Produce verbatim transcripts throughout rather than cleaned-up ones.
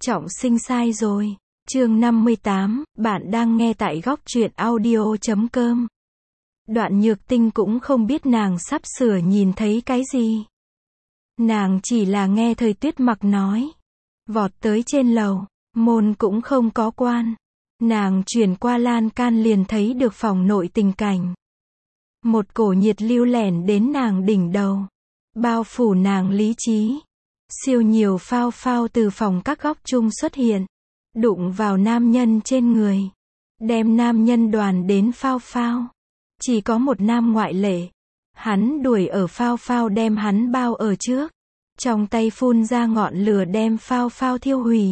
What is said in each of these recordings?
Trọng sinh sai rồi. Chương năm mươi tám, bạn đang nghe tại góc truyện audio chấm com. Đoạn Nhược Tinh cũng không biết nàng sắp sửa nhìn thấy cái gì. Nàng chỉ là nghe Thời Tuyết Mặc nói. Vọt tới trên lầu, môn cũng không có quan. Nàng chuyển qua lan can liền thấy được phòng nội tình cảnh. Một cổ nhiệt lưu lẻn đến nàng đỉnh đầu. Bao phủ nàng lý trí. Siêu nhiều phao phao từ phòng các góc chung xuất hiện. Đụng vào nam nhân trên người. Đem nam nhân đoàn đến phao phao. Chỉ có một nam ngoại lệ. Hắn đuổi ở phao phao đem hắn bao ở trước. Trong tay phun ra ngọn lửa đem phao phao thiêu hủy.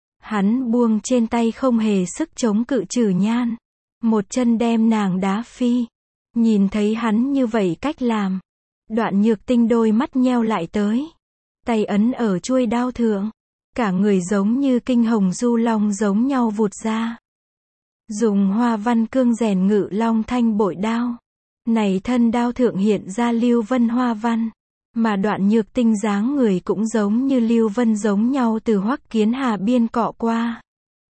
Hắn buông trên tay không hề sức chống cự Trử Nhan. Một chân đem nàng đá phi. Nhìn thấy hắn như vậy cách làm. Đoạn Nhược Tinh đôi mắt nheo lại tới. Tay ấn ở chuôi đao thượng. Cả người giống như kinh hồng du long giống nhau vụt ra. Dùng hoa văn cương rèn ngự long thanh bội đao. Này thân đao thượng hiện ra lưu vân hoa văn. Mà Đoạn Nhược Tinh dáng người cũng giống như lưu vân giống nhau từ Hoắc Kiến Hà biên cọ qua.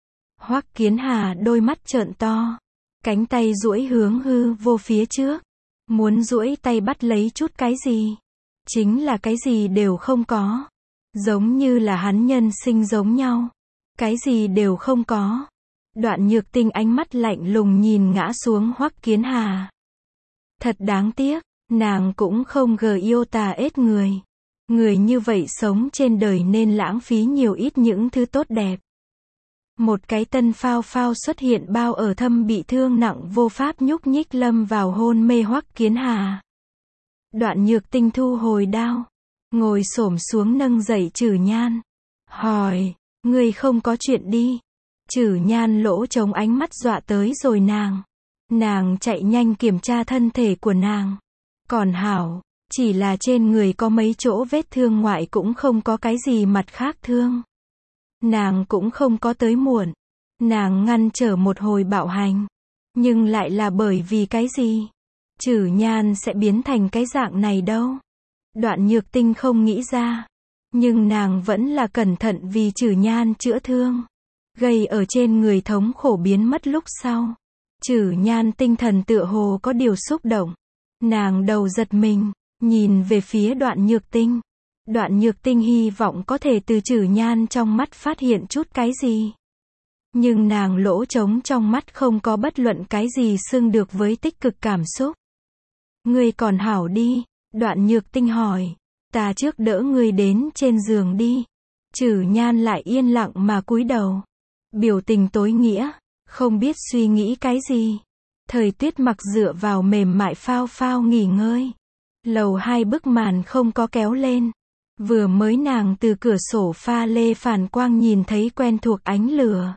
Hoắc Kiến Hà đôi mắt trợn to. Cánh tay duỗi hướng hư vô phía trước. Muốn duỗi tay bắt lấy chút cái gì. Chính là cái gì đều không có. Giống như là hắn nhân sinh giống nhau. Cái gì đều không có. Đoạn Nhược Tinh ánh mắt lạnh lùng nhìn ngã xuống Hoắc Kiến Hà. Thật đáng tiếc, nàng cũng không gờ yêu tà ết người. Người như vậy sống trên đời nên lãng phí nhiều ít những thứ tốt đẹp. Một cái tân phao phao xuất hiện bao ở thâm bị thương nặng vô pháp nhúc nhích lâm vào hôn mê Hoắc Kiến Hà. Đoạn Nhược Tinh thu hồi đao. Ngồi xổm xuống nâng dậy Trử Nhan. Hỏi, ngươi không có chuyện đi. Trử Nhan lỗ trống ánh mắt dọa tới rồi nàng. Nàng chạy nhanh kiểm tra thân thể của nàng. Còn hảo, chỉ là trên người có mấy chỗ vết thương ngoại cũng không có cái gì mặt khác thương. Nàng cũng không có tới muộn. Nàng ngăn trở một hồi bạo hành. Nhưng lại là bởi vì cái gì? Trử Nhan sẽ biến thành cái dạng này đâu. Đoạn Nhược Tinh không nghĩ ra. Nhưng nàng vẫn là cẩn thận vì Trử Nhan chữa thương. Gây ở trên người thống khổ biến mất lúc sau. Trử Nhan tinh thần tựa hồ có điều xúc động. Nàng đầu giật mình, nhìn về phía Đoạn Nhược Tinh. Đoạn Nhược Tinh hy vọng có thể từ Trử Nhan trong mắt phát hiện chút cái gì. Nhưng nàng lỗ trống trong mắt không có bất luận cái gì xưng được với tích cực cảm xúc. Ngươi còn hảo đi. Đoạn Nhược Tinh hỏi. Ta trước đỡ ngươi đến trên giường đi. Trử Nhan lại yên lặng mà cúi đầu. Biểu tình tối nghĩa. Không biết suy nghĩ cái gì. Thời Tuyết Mặc dựa vào mềm mại phao phao nghỉ ngơi. Lầu hai bức màn không có kéo lên. Vừa mới nàng từ cửa sổ pha lê phản quang nhìn thấy quen thuộc ánh lửa.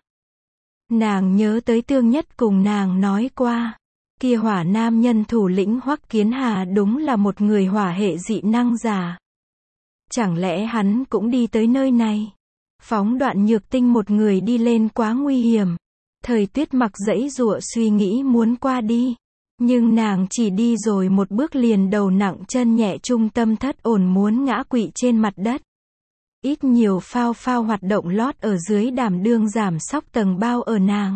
Nàng nhớ tới Tương Nhất cùng nàng nói qua. Kia hỏa nam nhân thủ lĩnh Hoắc Kiến Hà đúng là một người hỏa hệ dị năng giả. Chẳng lẽ hắn cũng đi tới nơi này? Phóng Đoạn Nhược Tinh một người đi lên quá nguy hiểm. Thời Tuyết Mặc giãy giụa suy nghĩ muốn qua đi. Nhưng nàng chỉ đi rồi một bước liền đầu nặng chân nhẹ trung tâm thất ổn muốn ngã quỵ trên mặt đất. Ít nhiều phao phao hoạt động lót ở dưới đảm đương giảm sóc tầng bao ở nàng.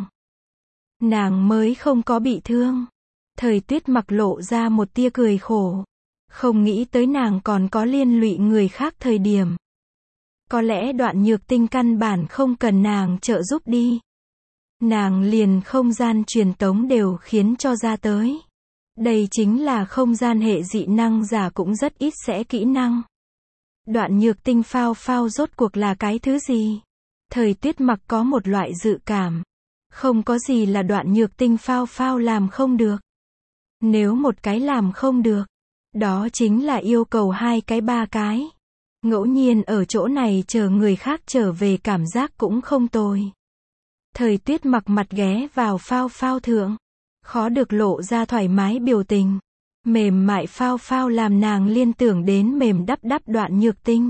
Nàng mới không có bị thương. Thời Tuyết Mặc lộ ra một tia cười khổ. Không nghĩ tới nàng còn có liên lụy người khác thời điểm. Có lẽ Đoạn Nhược Tinh căn bản không cần nàng trợ giúp đi. Nàng liền không gian truyền tống đều khiến cho ra tới. Đây chính là không gian hệ dị năng giả cũng rất ít sẽ kỹ năng. Đoạn Nhược Tinh phao phao rốt cuộc là cái thứ gì? Thời Tuyết Mặc có một loại dự cảm. Không có gì là Đoạn Nhược Tinh phao phao làm không được. Nếu một cái làm không được, đó chính là yêu cầu hai cái ba cái. Ngẫu nhiên ở chỗ này chờ người khác trở về cảm giác cũng không tồi. Thời Tuyết Mặc mặt ghé vào phao phao thượng. Khó được lộ ra thoải mái biểu tình. Mềm mại phao phao làm nàng liên tưởng đến mềm đắp đắp Đoạn Nhược Tinh.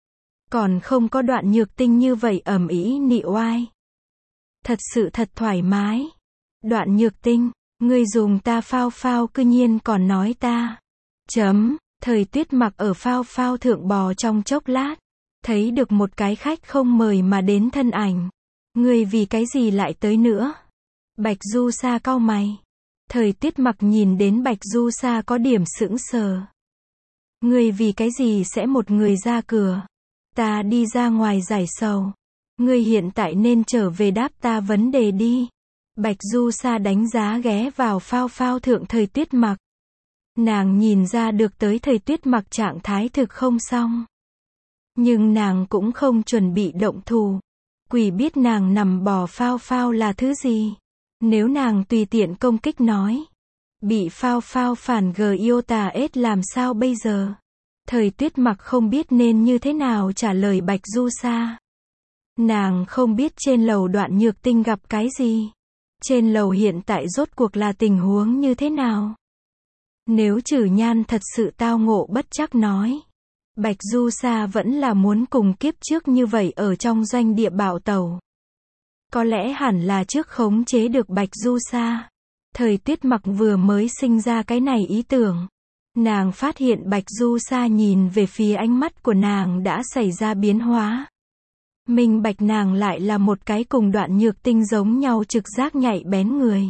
Còn không có Đoạn Nhược Tinh như vậy ầm ĩ nị oai. Thật sự thật thoải mái. Đoạn Nhược Tinh, ngươi dùng ta phao phao cư nhiên còn nói ta. Chấm, Thời Tuyết Mặc ở phao phao thượng bò trong chốc lát. thấy được một cái khách không mời mà đến thân ảnh. Ngươi vì cái gì lại tới nữa? Bạch Du Sa cau mày. Thời Tuyết Mặc nhìn đến Bạch Du Sa có điểm sững sờ. Ngươi vì cái gì sẽ một người ra cửa? Ta đi ra ngoài giải sầu. Ngươi hiện tại nên trở về đáp ta vấn đề đi. Bạch Du Sa đánh giá ghé vào phao phao thượng Thời Tuyết Mặc. Nàng nhìn ra được tới Thời Tuyết Mặc trạng thái thực không xong. Nhưng nàng cũng không chuẩn bị động thủ. Quỷ biết nàng nằm bò phao phao là thứ gì. Nếu nàng tùy tiện công kích nói. Bị phao phao phản gờ yêu tà ết làm sao bây giờ? Thời Tuyết Mặc không biết nên như thế nào trả lời Bạch Du Sa. Nàng không biết trên lầu Đoạn Nhược Tinh gặp cái gì. Trên lầu hiện tại rốt cuộc là tình huống như thế nào? Nếu Trử Nhan thật sự tao ngộ bất trắc nói. Bạch Du Sa vẫn là muốn cùng kiếp trước như vậy ở trong doanh địa bạo tẩu. Có lẽ hẳn là trước khống chế được Bạch Du Sa. Thời Tuyết Mặc vừa mới sinh ra cái này ý tưởng. Nàng phát hiện Bạch Du Sa nhìn về phía ánh mắt của nàng đã xảy ra biến hóa. Minh bạch nàng lại là một cái cùng Đoạn Nhược Tinh giống nhau trực giác nhạy bén người.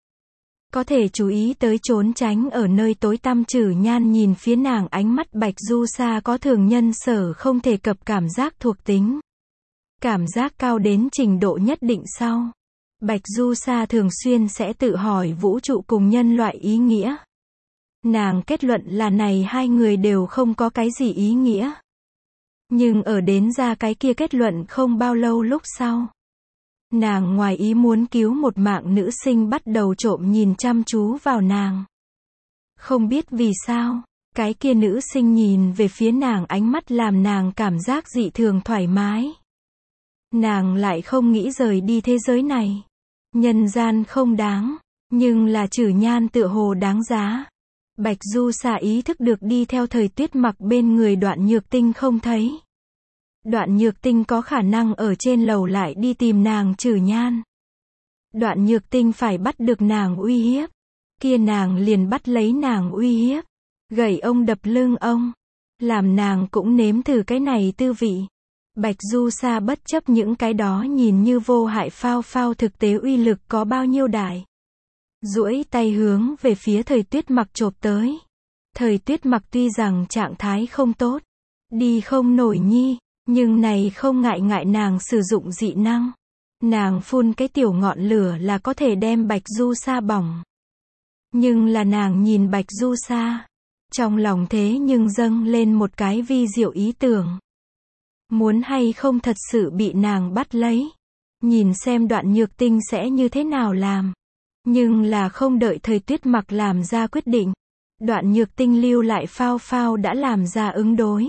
Có thể chú ý tới trốn tránh ở nơi tối tăm. Trử Nhan nhìn phía nàng, ánh mắt Bạch Du Sa có thường nhân sở không thể cập cảm giác thuộc tính. Cảm giác cao đến trình độ nhất định sau. Bạch Du Sa thường xuyên sẽ tự hỏi vũ trụ cùng nhân loại ý nghĩa. Nàng kết luận là này hai người đều không có cái gì ý nghĩa. Nhưng ở đến ra cái kia kết luận không bao lâu lúc sau. Nàng ngoài ý muốn cứu một mạng nữ sinh bắt đầu trộm nhìn chăm chú vào nàng. Không biết vì sao, cái kia nữ sinh nhìn về phía nàng ánh mắt làm nàng cảm giác dị thường thoải mái. Nàng lại không nghĩ rời đi thế giới này. Nhân gian không đáng, nhưng là Trử Nhan tựa hồ đáng giá. Bạch Du Sa ý thức được đi theo Thời Tuyết Mặc bên người Đoạn Nhược Tinh không thấy. Đoạn Nhược Tinh có khả năng ở trên lầu lại đi tìm nàng Trử Nhan. Đoạn Nhược Tinh phải bắt được nàng uy hiếp. Kia nàng liền bắt lấy nàng uy hiếp. Gậy ông đập lưng ông. Làm nàng cũng nếm thử cái này tư vị. Bạch Du Sa bất chấp những cái đó nhìn như vô hại phao phao thực tế uy lực có bao nhiêu đại. Duỗi tay hướng về phía Thời Tuyết Mặc chộp tới. Thời Tuyết Mặc tuy rằng trạng thái không tốt. Đi không nổi nhi. Nhưng này không ngại ngại nàng sử dụng dị năng. Nàng phun cái tiểu ngọn lửa là có thể đem Bạch Du Sa bỏng. Nhưng là nàng nhìn Bạch Du Sa. Trong lòng thế nhưng dâng lên một cái vi diệu ý tưởng. Muốn hay không thật sự bị nàng bắt lấy. Nhìn xem Đoạn Nhược Tinh sẽ như thế nào làm. Nhưng là không đợi Thời Tuyết Mặc làm ra quyết định. Đoạn Nhược Tinh lưu lại phao phao đã làm ra ứng đối.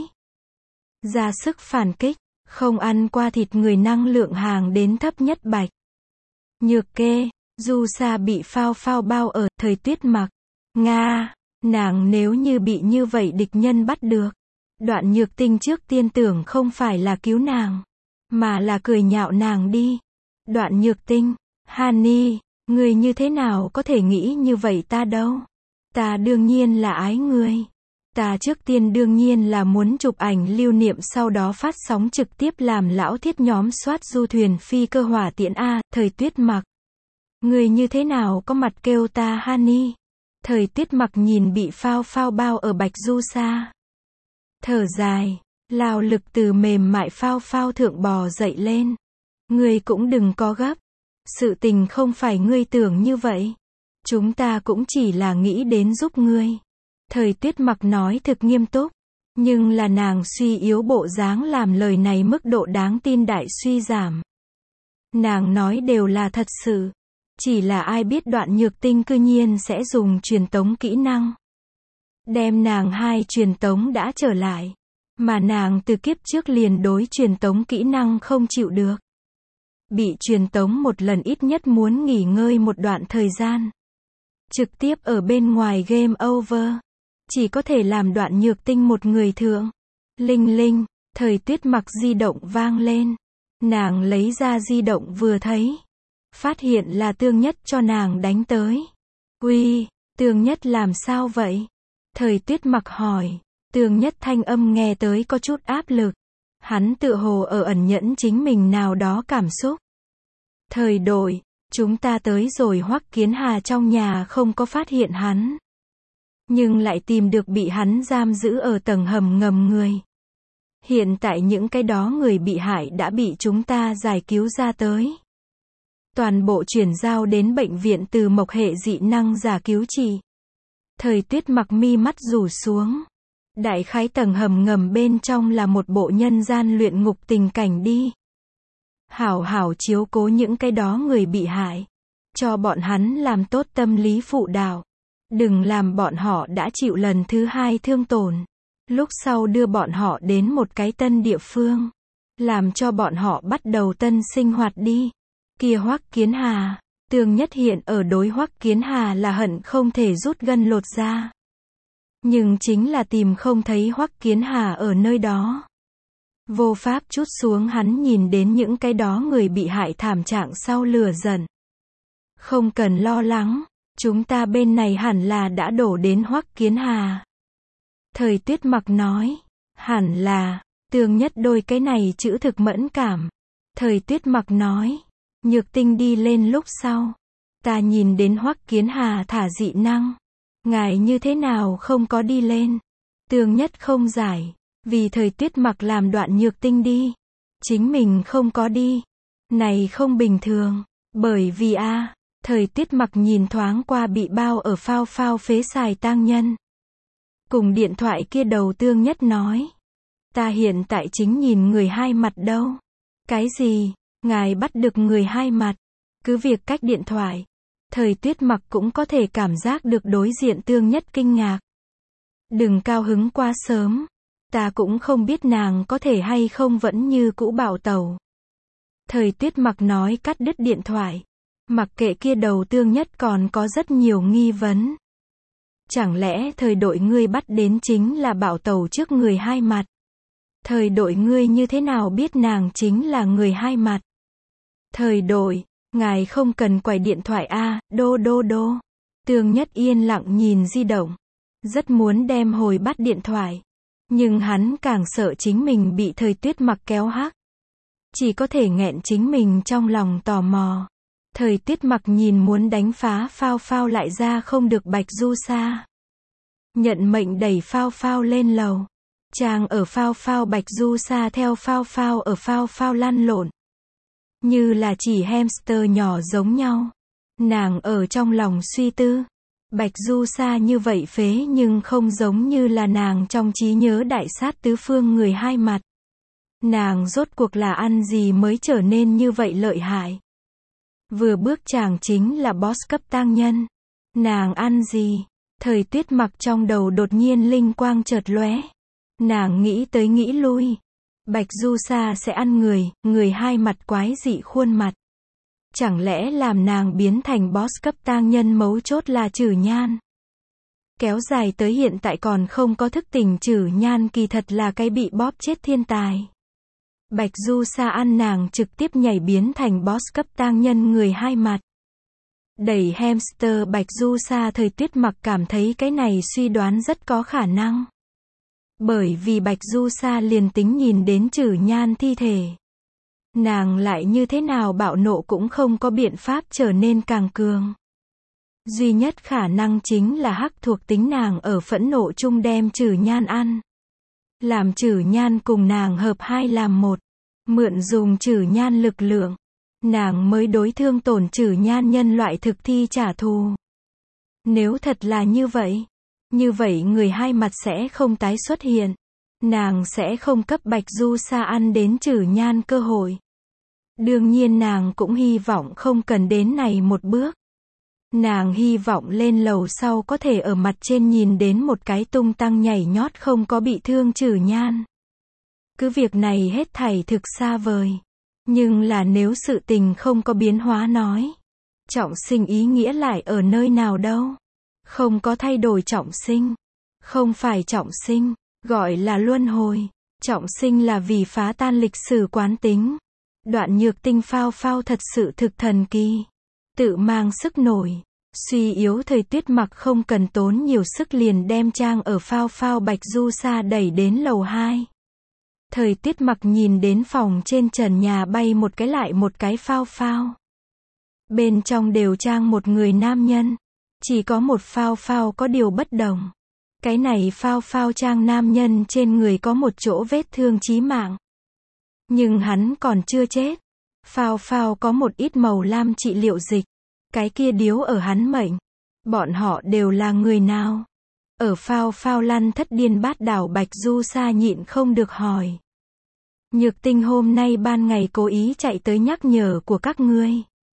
Ra sức phản kích, không ăn qua thịt người năng lượng hàng đến thấp nhất. Bạch Nhược Kê, Du Sa bị phao phao bao ở. Thời Tuyết Mặc. Nga, nàng nếu như bị như vậy địch nhân bắt được. Đoạn Nhược Tinh trước tiên tưởng không phải là cứu nàng, mà là cười nhạo nàng đi. Đoạn Nhược Tinh, Hani, ngươi như thế nào có thể nghĩ như vậy ta đâu? Ta đương nhiên là ái ngươi. Ta trước tiên đương nhiên là muốn chụp ảnh lưu niệm sau đó phát sóng trực tiếp làm lão thiết nhóm soát du thuyền phi cơ hỏa tiễn A. Thời Tuyết Mặc. Ngươi như thế nào có mặt kêu ta Hani? Thời Tuyết Mặc nhìn bị phao phao bao ở Bạch Du Sa. Thở dài, lao lực từ mềm mại phao phao thượng bò dậy lên. Ngươi cũng đừng có gấp. Sự tình không phải ngươi tưởng như vậy. Chúng ta cũng chỉ là nghĩ đến giúp ngươi. Thời Tuyết Mặc nói thực nghiêm túc. Nhưng là nàng suy yếu bộ dáng làm lời này mức độ đáng tin đại suy giảm. Nàng nói đều là thật sự. Chỉ là ai biết Đoạn Nhược Tinh cư nhiên sẽ dùng truyền tống kỹ năng. Đem nàng hai truyền tống đã trở lại. Mà nàng từ kiếp trước liền đối truyền tống kỹ năng không chịu được. Bị truyền tống một lần ít nhất muốn nghỉ ngơi một đoạn thời gian. Trực tiếp ở bên ngoài game over. Chỉ có thể làm Đoạn Nhược Tinh một người thượng. Linh linh, Thời Tuyết Mặc di động vang lên. Nàng lấy ra di động vừa thấy. Phát hiện là Tương Nhất cho nàng đánh tới. Uy, Tương Nhất làm sao vậy? Thời Tuyết Mặc hỏi. Tương Nhất thanh âm nghe tới có chút áp lực. Hắn tựa hồ ở ẩn nhẫn chính mình nào đó cảm xúc. Thời đội, chúng ta tới rồi Hoắc Kiến Hà trong nhà không có phát hiện hắn. Nhưng lại tìm được bị hắn giam giữ ở tầng hầm ngầm người. Hiện tại những cái đó người bị hại đã bị chúng ta giải cứu ra tới. Toàn bộ chuyển giao đến bệnh viện từ Mộc hệ dị năng giả cứu trị. Thời Tuyết mặc mi mắt rủ xuống. Đại khái tầng hầm ngầm bên trong là một bộ nhân gian luyện ngục tình cảnh đi. Hảo hảo chiếu cố những cái đó người bị hại. Cho bọn hắn làm tốt tâm lý phụ đạo. Đừng làm bọn họ đã chịu lần thứ hai thương tổn. Lúc sau đưa bọn họ đến một cái tân địa phương. Làm cho bọn họ bắt đầu tân sinh hoạt đi. Kia Hoắc Kiến Hà, Tương Nhất hiện ở đối Hoắc Kiến Hà là hận không thể rút gân lột da. Nhưng chính là tìm không thấy Hoắc Kiến Hà ở nơi đó. Vô pháp chút xuống hắn nhìn đến những cái đó người bị hại thảm trạng sau lửa giận. Không cần lo lắng, chúng ta bên này hẳn là đã đổ đến Hoắc Kiến Hà. Thời Tuyết mặc nói, hẳn là, Tương Nhất đôi cái này chữ thực mẫn cảm. Thời Tuyết mặc nói, Nhược Tinh đi lên lúc sau, ta nhìn đến Hoắc Kiến Hà thả dị năng. Ngài như thế nào không có đi lên? Tương Nhất không giải, vì Thời Tuyết mặc làm đoạn Nhược Tinh đi. Chính mình không có đi. Này không bình thường, bởi vì a à, Thời Tuyết mặc nhìn thoáng qua bị bao ở phao phao phế xài tang nhân. Cùng điện thoại kia đầu Tương Nhất nói. Ta hiện tại chính nhìn người hai mặt đâu. Cái gì? Ngài bắt được người hai mặt. Cứ việc cách điện thoại. Thời Tuyết mặc cũng có thể cảm giác được đối diện Tương Nhất kinh ngạc. Đừng cao hứng quá sớm. Ta cũng không biết nàng có thể hay không vẫn như cũ bảo tẩu. Thời Tuyết mặc nói cắt đứt điện thoại. Mặc kệ kia đầu Tương Nhất còn có rất nhiều nghi vấn. Chẳng lẽ thời đội ngươi bắt đến chính là bảo tẩu trước người hai mặt? Thời đội ngươi như thế nào biết nàng chính là người hai mặt? Thời đội, ngài không cần quải điện thoại a, à, đô đô đô. Tương Nhất yên lặng nhìn di động. Rất muốn đem hồi bắt điện thoại. Nhưng hắn càng sợ chính mình bị Thời Tuyết mặc kéo hắc. Chỉ có thể nghẹn chính mình trong lòng tò mò. Thời Tuyết mặc nhìn muốn đánh phá phao phao lại ra không được Bạch Du Sa. Nhận mệnh đẩy phao phao lên lầu. Chàng ở phao phao Bạch Du Sa theo phao phao ở phao phao lăn lộn. Như là chỉ hamster nhỏ giống nhau. Nàng ở trong lòng suy tư. Bạch Du Sa như vậy phế nhưng không giống như là nàng trong trí nhớ đại sát tứ phương người hai mặt. Nàng rốt cuộc là ăn gì mới trở nên như vậy lợi hại. Vừa bước chàng chính là boss cấp tang nhân. Nàng ăn gì? Thời Tuyết mặc trong đầu đột nhiên linh quang chợt lóe. Nàng nghĩ tới nghĩ lui. Bạch Du Sa sẽ ăn người, người hai mặt quái dị khuôn mặt. Chẳng lẽ làm nàng biến thành boss cấp tang nhân mấu chốt là Trử Nhan? Kéo dài tới hiện tại còn không có thức tỉnh Trử Nhan kỳ thật là cái bị bóp chết thiên tài. Bạch Du Sa ăn nàng trực tiếp nhảy biến thành boss cấp tang nhân người hai mặt. Đẩy hamster Bạch Du Sa. Thời Tuyết mặc cảm thấy cái này suy đoán rất có khả năng. Bởi vì Bạch Du Sa liền tính nhìn đến Trử Nhan thi thể. Nàng lại như thế nào bạo nộ cũng không có biện pháp trở nên càng cường. Duy nhất khả năng chính là hắc thuộc tính nàng ở phẫn nộ chung đem Trử Nhan ăn. Làm Trử Nhan cùng nàng hợp hai làm một. Mượn dùng Trử Nhan lực lượng. Nàng mới đối thương tổn Trử Nhan nhân loại thực thi trả thù. Nếu thật là như vậy. Như vậy người hai mặt sẽ không tái xuất hiện. Nàng sẽ không cấp Bạch Du Sa ăn đến Trử Nhan cơ hội. Đương nhiên nàng cũng hy vọng không cần đến này một bước. Nàng hy vọng lên lầu sau có thể ở mặt trên nhìn đến một cái tung tăng nhảy nhót không có bị thương Trử Nhan. Cứ việc này hết thảy thực xa vời. Nhưng là nếu sự tình không có biến hóa nói. Trọng sinh ý nghĩa lại ở nơi nào đâu. Không có thay đổi trọng sinh. Không phải trọng sinh, gọi là luân hồi. Trọng sinh là vì phá tan lịch sử quán tính. Đoạn Nhược Tinh phao phao thật sự thực thần kỳ. Tự mang sức nổi. Suy yếu Thời Tuyết mặc không cần tốn nhiều sức liền đem trang ở phao phao Bạch Du Sa đẩy đến lầu hai. Thời Tuyết Mặc nhìn đến phòng trên trần nhà bay một cái lại một cái phao phao. Bên trong đều trang một người nam nhân. Chỉ có một phao phao có điều bất đồng. Cái này phao phao trang nam nhân trên người có một chỗ vết thương chí mạng. Nhưng hắn còn chưa chết. Phao phao có một ít màu lam trị liệu dịch. Cái kia điếu ở hắn mệnh. Bọn họ đều là người nào? Ở phao phao lăn thất điên bát đảo Bạch Du Sa nhịn không được hỏi. Nhược Tinh hôm nay ban ngày cố ý chạy tới nhắc nhở của các ngươi.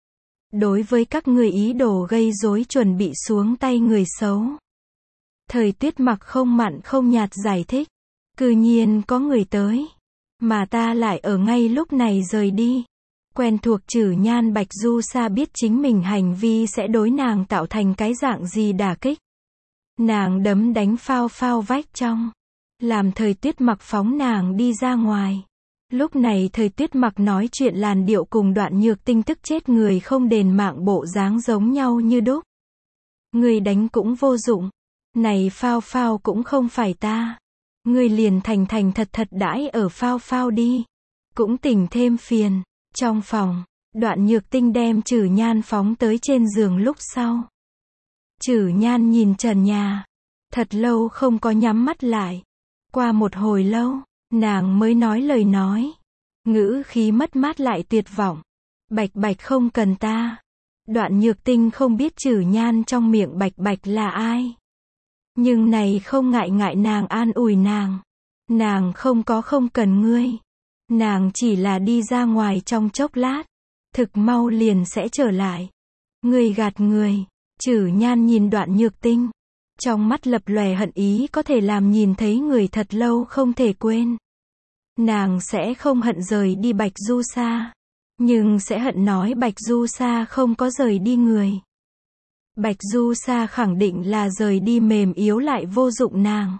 Đối với các ngươi ý đồ gây rối chuẩn bị xuống tay người xấu. Thời Tuyết Mặc không mặn không nhạt giải thích. Cư nhiên có người tới. Mà ta lại ở ngay lúc này rời đi. Quen thuộc Trử Nhan Bạch Du Sa biết chính mình hành vi sẽ đối nàng tạo thành cái dạng gì đả kích. Nàng đấm đánh phao phao vách trong. Làm Thời Tuyết Mặc phóng nàng đi ra ngoài. Lúc này Thời Tuyết Mặc nói chuyện làn điệu cùng Đoạn Nhược Tinh tức chết người không đền mạng bộ dáng giống nhau như đúc. Người đánh cũng vô dụng. Này phao phao cũng không phải ta. Người liền thành thành thật thật đãi ở phao phao đi. Cũng tỉnh thêm phiền. Trong phòng, Đoạn Nhược Tinh đem Trử Nhan phóng tới trên giường lúc sau. Trử Nhan nhìn trần nhà. Thật lâu không có nhắm mắt lại. Qua một hồi lâu, nàng mới nói lời nói. Ngữ khí mất mát lại tuyệt vọng. Bạch Bạch không cần ta. Đoạn Nhược Tinh không biết Trử Nhan trong miệng Bạch Bạch là ai. Nhưng này không ngại ngại nàng an ủi nàng. Nàng không có không cần ngươi. Nàng chỉ là đi ra ngoài trong chốc lát. Thực mau liền sẽ trở lại. Ngươi gạt người. Trử Nhan nhìn Đoạn Nhược Tinh. Trong mắt lập lòe hận ý có thể làm nhìn thấy người thật lâu không thể quên. Nàng sẽ không hận rời đi Bạch Du Sa. Nhưng sẽ hận nói Bạch Du Sa không có rời đi người. Bạch Du Sa khẳng định là rời đi mềm yếu lại vô dụng nàng.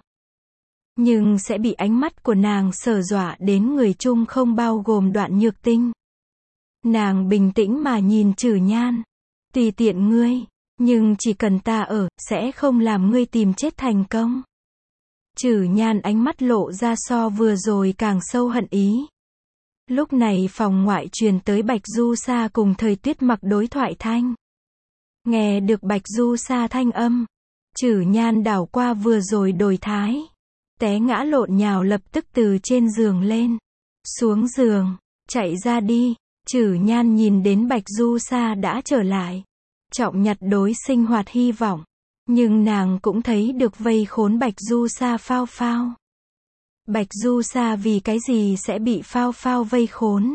Nhưng sẽ bị ánh mắt của nàng sở dọa đến người chung không bao gồm Đoạn Nhược Tinh. Nàng bình tĩnh mà nhìn Trử Nhan. Tùy tiện ngươi, nhưng chỉ cần ta ở, sẽ không làm ngươi tìm chết thành công. Trử Nhan ánh mắt lộ ra so vừa rồi càng sâu hận ý. Lúc này phòng ngoại truyền tới Bạch Du Sa cùng Thời Tuyết Mặc đối thoại thanh. Nghe được Bạch Du Sa thanh âm, Trử Nhan đảo qua vừa rồi đồi thái. Té ngã lộn nhào lập tức từ trên giường lên. Xuống giường, chạy ra đi. Trử Nhan nhìn đến Bạch Du Sa đã trở lại. Trọng nhặt đối sinh hoạt hy vọng. Nhưng nàng cũng thấy được vây khốn Bạch Du Sa phao phao. Bạch Du Sa vì cái gì sẽ bị phao phao vây khốn?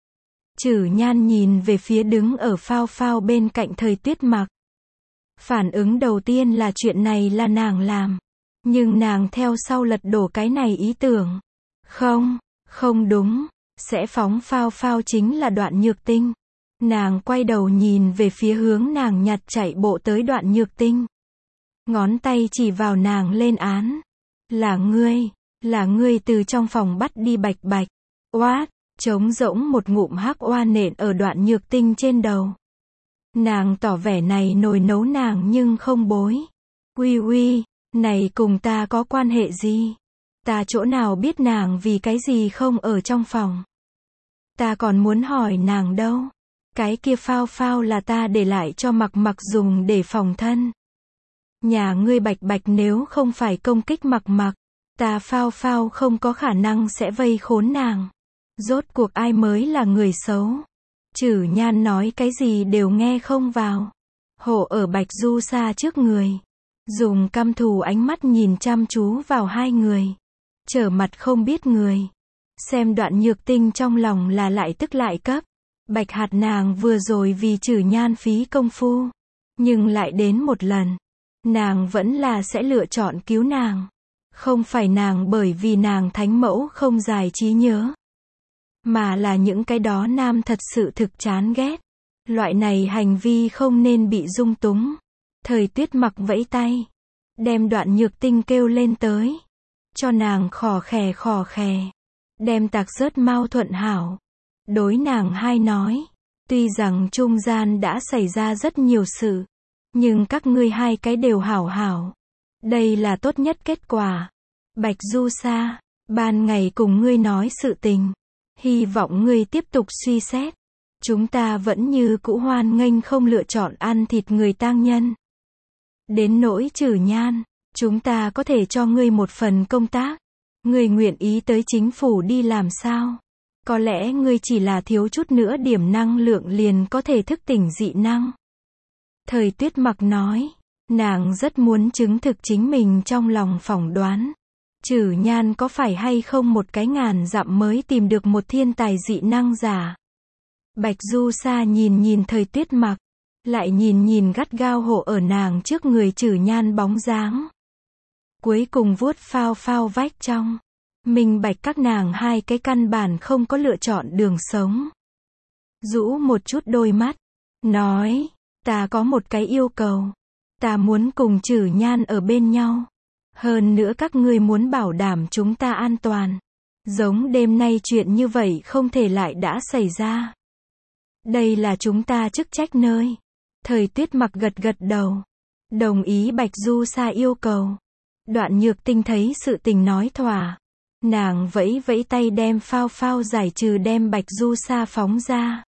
Trử Nhan nhìn về phía đứng ở phao phao bên cạnh Thời Tuyết Mặc. Phản ứng đầu tiên là chuyện này là nàng làm. Nhưng nàng theo sau lật đổ cái này ý tưởng. Không, không đúng. Sẽ phóng phao phao chính là Đoạn Nhược Tinh. Nàng quay đầu nhìn về phía hướng nàng nhặt chạy bộ tới Đoạn Nhược Tinh. Ngón tay chỉ vào nàng lên án. Là ngươi, là ngươi từ trong phòng bắt đi Bạch Bạch. Oát, trống rỗng một ngụm hắc oa nện ở Đoạn Nhược Tinh trên đầu. Nàng tỏ vẻ này nồi nấu nàng nhưng không bối. Uy uy, này cùng ta có quan hệ gì? Ta chỗ nào biết nàng vì cái gì không ở trong phòng? Ta còn muốn hỏi nàng đâu. Cái kia phao phao là ta để lại cho Mặc Mặc dùng để phòng thân. Nhà ngươi Bạch Bạch nếu không phải công kích Mặc Mặc, ta phao phao không có khả năng sẽ vây khốn nàng. Rốt cuộc ai mới là người xấu? Trử Nhan nói cái gì đều nghe không vào. Hộ ở Bạch Du Sa trước người. Dùng căm thù ánh mắt nhìn chăm chú vào hai người. Trở mặt không biết người. Xem Đoạn Nhược Tinh trong lòng là lại tức lại cấp. Bạch hạt nàng vừa rồi vì Trử Nhan phí công phu. Nhưng lại đến một lần. Nàng vẫn là sẽ lựa chọn cứu nàng. Không phải nàng bởi vì nàng thánh mẫu không dài trí nhớ. Mà là những cái đó nam thật sự thực chán ghét. Loại này hành vi không nên bị dung túng. Thời Tuyết Mặc vẫy tay. Đem Đoạn Nhược Tinh kêu lên tới. Cho nàng khò khè khò khè. Đem tạc rớt Mao Thuận Hảo. Đối nàng hai nói. Tuy rằng trung gian đã xảy ra rất nhiều sự. Nhưng các ngươi hai cái đều hảo hảo. Đây là tốt nhất kết quả. Bạch Du Sa, Ban ngày cùng ngươi nói sự tình. Hy vọng ngươi tiếp tục suy xét. Chúng ta vẫn như cũ hoan nghênh không lựa chọn ăn thịt người tang nhân. Đến nỗi Trử Nhan, chúng ta có thể cho ngươi một phần công tác. Ngươi nguyện ý tới chính phủ đi làm sao? Có lẽ ngươi chỉ là thiếu chút nữa điểm năng lượng liền có thể thức tỉnh dị năng. Thời Tuyết Mặc nói, nàng rất muốn chứng thực chính mình trong lòng phỏng đoán. Trử Nhan có phải hay không một cái ngàn dặm mới tìm được một thiên tài dị năng giả? Bạch Du Sa nhìn nhìn Thời Tuyết Mặc, lại nhìn nhìn gắt gao hộ ở nàng trước người Trử Nhan bóng dáng. Cuối cùng vuốt phao phao vách trong. Minh bạch các nàng hai cái căn bản không có lựa chọn đường sống. Rũ một chút đôi mắt, nói, ta có một cái yêu cầu. Ta muốn cùng Trử Nhan ở bên nhau. Hơn nữa các ngươi muốn bảo đảm chúng ta an toàn. Giống đêm nay chuyện như vậy không thể lại đã xảy ra. Đây là chúng ta chức trách nơi. Thời Tuyết Mặc gật gật đầu. Đồng ý Bạch Du Sa yêu cầu. Đoạn Nhược Tinh thấy sự tình nói thỏa. Nàng vẫy vẫy tay đem phao phao giải trừ đem Bạch Du Sa phóng ra.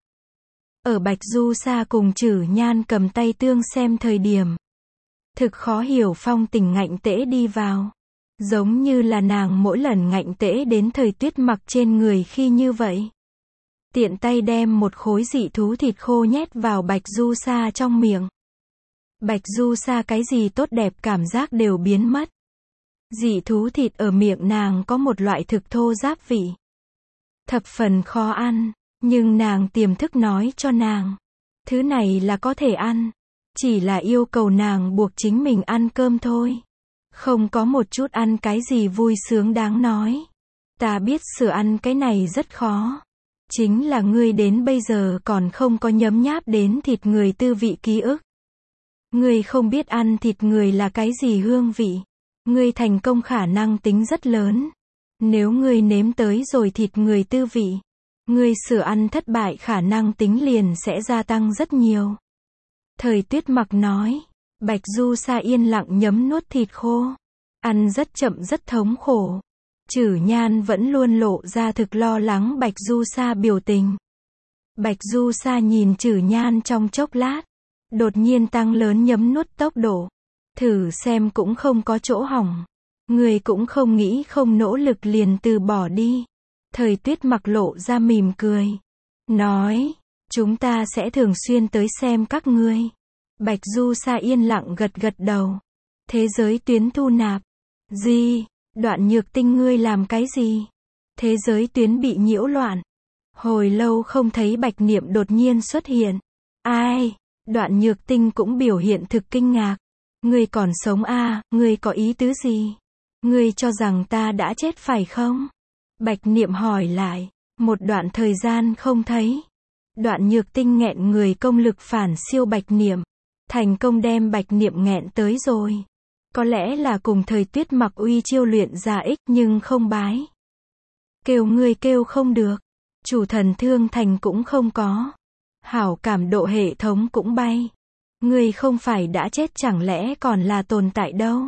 Ở Bạch Du Sa cùng Trử Nhan cầm tay tương xem thời điểm. Thực khó hiểu phong tình ngạnh tễ đi vào. Giống như là nàng mỗi lần ngạnh tễ đến Thời Tuyết Mặc trên người khi như vậy. Tiện tay đem một khối dị thú thịt khô nhét vào Bạch Du Sa trong miệng. Bạch Du Sa cái gì tốt đẹp cảm giác đều biến mất. Dị thú thịt ở miệng nàng có một loại thực thô giáp vị. Thập phần khó ăn, nhưng nàng tiềm thức nói cho nàng. Thứ này là có thể ăn. Chỉ là yêu cầu nàng buộc chính mình ăn cơm thôi. Không có một chút ăn cái gì vui sướng đáng nói. Ta biết sửa ăn cái này rất khó. Chính là ngươi đến bây giờ còn không có nhấm nháp đến thịt người tư vị ký ức. Ngươi không biết ăn thịt người là cái gì hương vị. Ngươi thành công khả năng tính rất lớn. Nếu ngươi nếm tới rồi thịt người tư vị, ngươi sửa ăn thất bại khả năng tính liền sẽ gia tăng rất nhiều. Thời Tuyết Mặc nói, Bạch Du Sa yên lặng nhấm nuốt thịt khô. Ăn rất chậm rất thống khổ. Trử Nhan vẫn luôn lộ ra thực lo lắng Bạch Du Sa biểu tình. Bạch Du Sa nhìn Trử Nhan trong chốc lát. Đột nhiên tăng lớn nhấm nuốt tốc độ. Thử xem cũng không có chỗ hỏng. Người cũng không nghĩ không nỗ lực liền từ bỏ đi. Thời Tuyết Mặc lộ ra mỉm cười. Nói, chúng ta sẽ thường xuyên tới xem các ngươi. Bạch Du Sa yên lặng gật gật đầu. Thế giới tuyến thu nạp. Gì? Đoạn Nhược Tinh ngươi làm cái gì? Thế giới tuyến bị nhiễu loạn. Hồi lâu không thấy Bạch Niệm đột nhiên xuất hiện. Ai? Đoạn Nhược Tinh cũng biểu hiện thực kinh ngạc. Ngươi còn sống à, ngươi có ý tứ gì? Ngươi cho rằng ta đã chết phải không? Bạch Niệm hỏi lại. Một đoạn thời gian không thấy. Đoạn Nhược Tinh nghẹn người công lực phản siêu Bạch Niệm. Thành công đem Bạch Niệm nghẹn tới rồi. Có lẽ là cùng Thời Tuyết Mặc uy chiêu luyện ra ích nhưng không bái. Kêu ngươi kêu không được. Chủ thần thương thành cũng không có. Hảo cảm độ hệ thống cũng bay. Ngươi không phải đã chết chẳng lẽ còn là tồn tại đâu.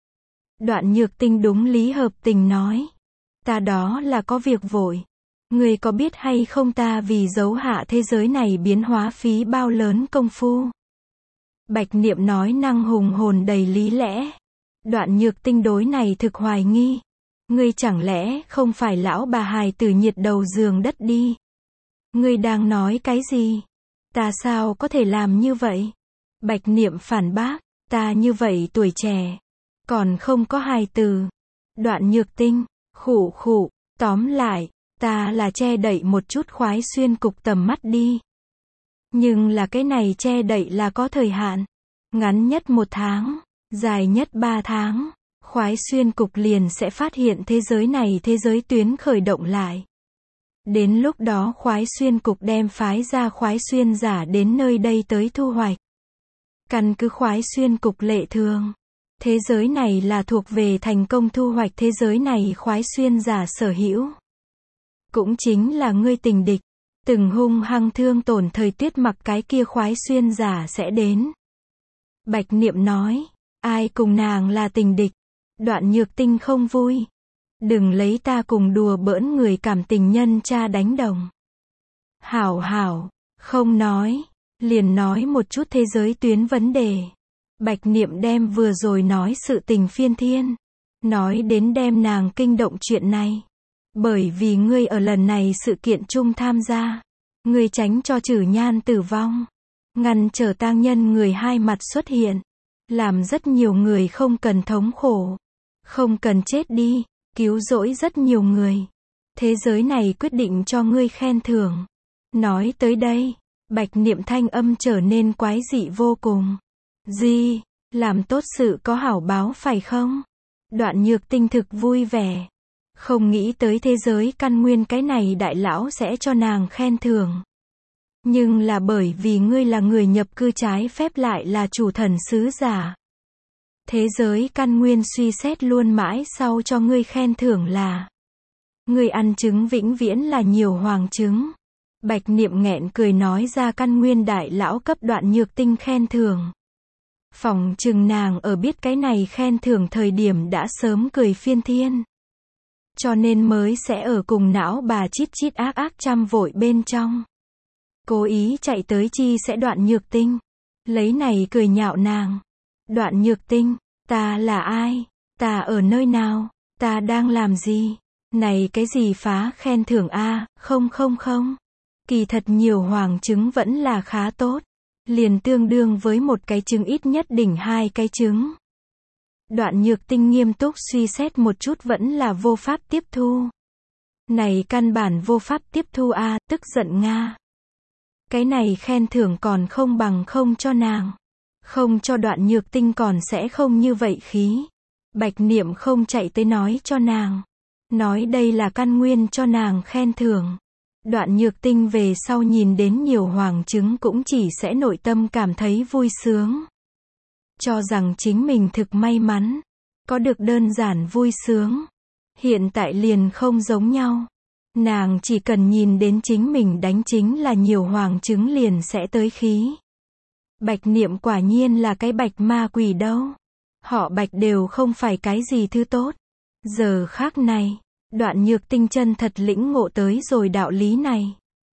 Đoạn Nhược Tinh đúng lý hợp tình nói. Ta đó là có việc vội. Ngươi có biết hay không ta vì giấu hạ thế giới này biến hóa phí bao lớn công phu. Bạch Niệm nói năng hùng hồn đầy lý lẽ. Đoạn Nhược Tinh đối này thực hoài nghi. Ngươi chẳng lẽ không phải lão bà hài tử nhiệt đầu giường đất đi. Ngươi đang nói cái gì? Ta sao có thể làm như vậy? Bạch Niệm phản bác, ta như vậy tuổi trẻ. Còn không có hài tử. Đoạn Nhược Tinh, khụ khụ, tóm lại, ta là che đậy một chút khoái xuyên cục tầm mắt đi. Nhưng là cái này che đậy là có thời hạn. Ngắn nhất một tháng, dài nhất ba tháng. Khoái xuyên cục liền sẽ phát hiện thế giới này thế giới tuyến khởi động lại. Đến lúc đó khoái xuyên cục đem phái ra khoái xuyên giả đến nơi đây tới thu hoạch. Căn cứ khoái xuyên cục lệ thường. Thế giới này là thuộc về thành công thu hoạch thế giới này khoái xuyên giả sở hữu. Cũng chính là ngươi tình địch. Từng hung hăng thương tổn Thời Tuyết Mặc cái kia khoái xuyên giả sẽ đến. Bạch Niệm nói, ai cùng nàng là tình địch. Đoạn Nhược Tinh không vui. Đừng lấy ta cùng đùa bỡn người cảm tình nhân cha đánh đồng. Hảo hảo, không nói, liền nói một chút thế giới tuyến vấn đề. Bạch Niệm đem vừa rồi nói sự tình phiên thiên. Nói đến đem nàng kinh động chuyện này. Bởi vì ngươi ở lần này sự kiện chung tham gia. Ngươi tránh cho Trử Nhan tử vong. Ngăn trở tang nhân người hai mặt xuất hiện. Làm rất nhiều người không cần thống khổ. Không cần chết đi. Cứu rỗi rất nhiều người. Thế giới này quyết định cho ngươi khen thưởng. Nói tới đây, Bạch Niệm thanh âm trở nên quái dị vô cùng. Gì? Làm tốt sự có hảo báo phải không? Đoạn Nhược Tinh thực vui vẻ. Không nghĩ tới thế giới căn nguyên cái này đại lão sẽ cho nàng khen thưởng. Nhưng là bởi vì ngươi là người nhập cư trái phép lại là chủ thần sứ giả. Thế giới căn nguyên suy xét luôn mãi sau cho ngươi khen thưởng là. Ngươi ăn trứng vĩnh viễn là nhiều hoàng trứng. Bạch Niệm nghẹn cười nói ra căn nguyên đại lão cấp Đoạn Nhược Tinh khen thưởng. Phòng chừng nàng ở biết cái này khen thưởng thời điểm đã sớm cười phiên thiên. Cho nên mới sẽ ở cùng não bà chít chít ác ác chăm vội bên trong. Cố ý chạy tới chi sẽ Đoạn Nhược Tinh. Lấy này cười nhạo nàng. Đoạn Nhược Tinh, ta là ai? Ta ở nơi nào? Ta đang làm gì? Này cái gì phá khen thưởng a? Không không không. Kỳ thật nhiều hoàng trứng vẫn là khá tốt. Liền tương đương với một cái trứng ít nhất đỉnh hai cái trứng. Đoạn Nhược Tinh nghiêm túc suy xét một chút vẫn là vô pháp tiếp thu. Này căn bản vô pháp tiếp thu a, tức giận Nga. Cái này khen thưởng còn không bằng không cho nàng. Không cho Đoạn Nhược Tinh còn sẽ không như vậy khí. Bạch Niệm không chạy tới nói cho nàng. Nói đây là căn nguyên cho nàng khen thưởng. Đoạn Nhược Tinh về sau nhìn đến nhiều hoàng trứng cũng chỉ sẽ nội tâm cảm thấy vui sướng. Cho rằng chính mình thực may mắn. Có được đơn giản vui sướng. Hiện tại liền không giống nhau. Nàng chỉ cần nhìn đến chính mình đánh chính là nhiều hoàng trứng liền sẽ tới khí. Bạch Niệm quả nhiên là cái bạch ma quỷ đâu. Họ Bạch đều không phải cái gì thứ tốt. Giờ khác này, Đoạn Nhược Tinh chân thật lĩnh ngộ tới rồi đạo lý này.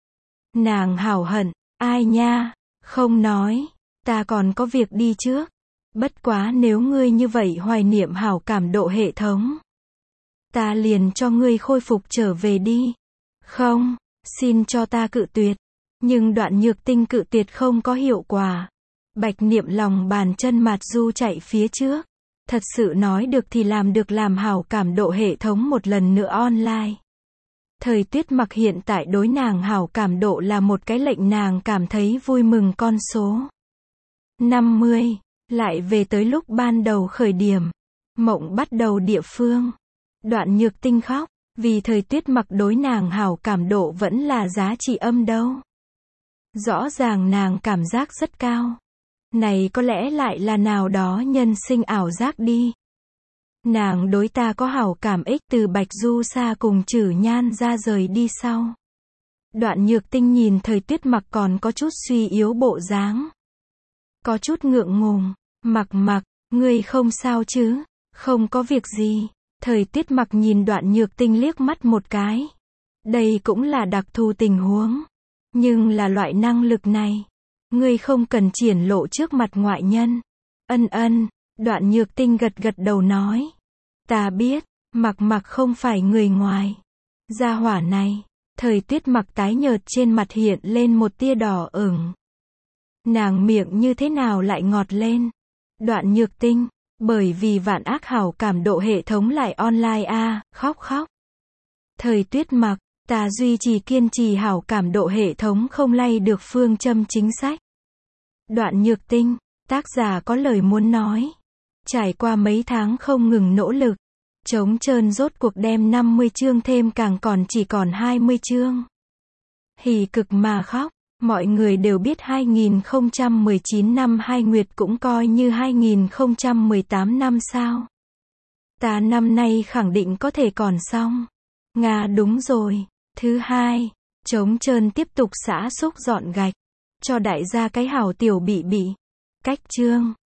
Nàng hảo hận, ai nha, không nói, ta còn có việc đi trước. Bất quá nếu ngươi như vậy hoài niệm hảo cảm độ hệ thống. Ta liền cho ngươi khôi phục trở về đi. Không, xin cho ta cự tuyệt. Nhưng Đoạn Nhược Tinh cự tuyệt không có hiệu quả. Bạch Niệm lòng bàn chân mạt du chạy phía trước. Thật sự nói được thì làm được làm hảo cảm độ hệ thống một lần nữa online. Thời Tuyết Mặc hiện tại đối nàng hảo cảm độ là một cái lệnh nàng cảm thấy vui mừng con số. năm mươi. Lại về tới lúc ban đầu khởi điểm. Mộng bắt đầu địa phương. Đoạn Nhược Tinh khóc. Vì Thời Tuyết Mặc đối nàng hảo cảm độ vẫn là giá trị âm đâu. Rõ ràng nàng cảm giác rất cao. Này có lẽ lại là nào đó nhân sinh ảo giác đi. Nàng đối ta có hảo cảm ích từ Bạch Du Sa cùng Trử Nhan ra rời đi sau. Đoạn Nhược Tinh nhìn Thời Tuyết Mặc còn có chút suy yếu bộ dáng. Có chút ngượng ngùng. Mặc mặc, ngươi không sao chứ? Không có việc gì. Thời Tuyết Mặc nhìn Đoạn Nhược Tinh liếc mắt một cái. Đây cũng là đặc thù tình huống. Nhưng là loại năng lực này. Ngươi không cần triển lộ trước mặt ngoại nhân. Ân ân, Đoạn Nhược Tinh gật gật đầu nói. Ta biết, Mặc mặc không phải người ngoài. Gia hỏa này, Thời Tuyết Mặc tái nhợt trên mặt hiện lên một tia đỏ ửng. Nàng miệng như thế nào lại ngọt lên? Đoạn Nhược Tinh, bởi vì vạn ác hảo cảm độ hệ thống lại online a, à, khóc khóc. Thời Tuyết Mặc, ta duy trì kiên trì hảo cảm độ hệ thống không lay được phương châm chính sách. Đoạn Nhược Tinh, tác giả có lời muốn nói. Trải qua mấy tháng không ngừng nỗ lực, Trống Trơn rốt cuộc đem năm mươi chương thêm càng còn chỉ còn hai mươi chương. Hỉ cực mà khóc, mọi người đều biết hai nghìn không trăm mười chín năm hai nguyệt cũng coi như hai nghìn không trăm mười tám năm sao. Ta năm nay khẳng định có thể còn xong. Nga đúng rồi. Thứ hai, Trống Trơn tiếp tục xả xúc dọn gạch. Cho đại gia cái hảo tiểu bị bị. Cách chương.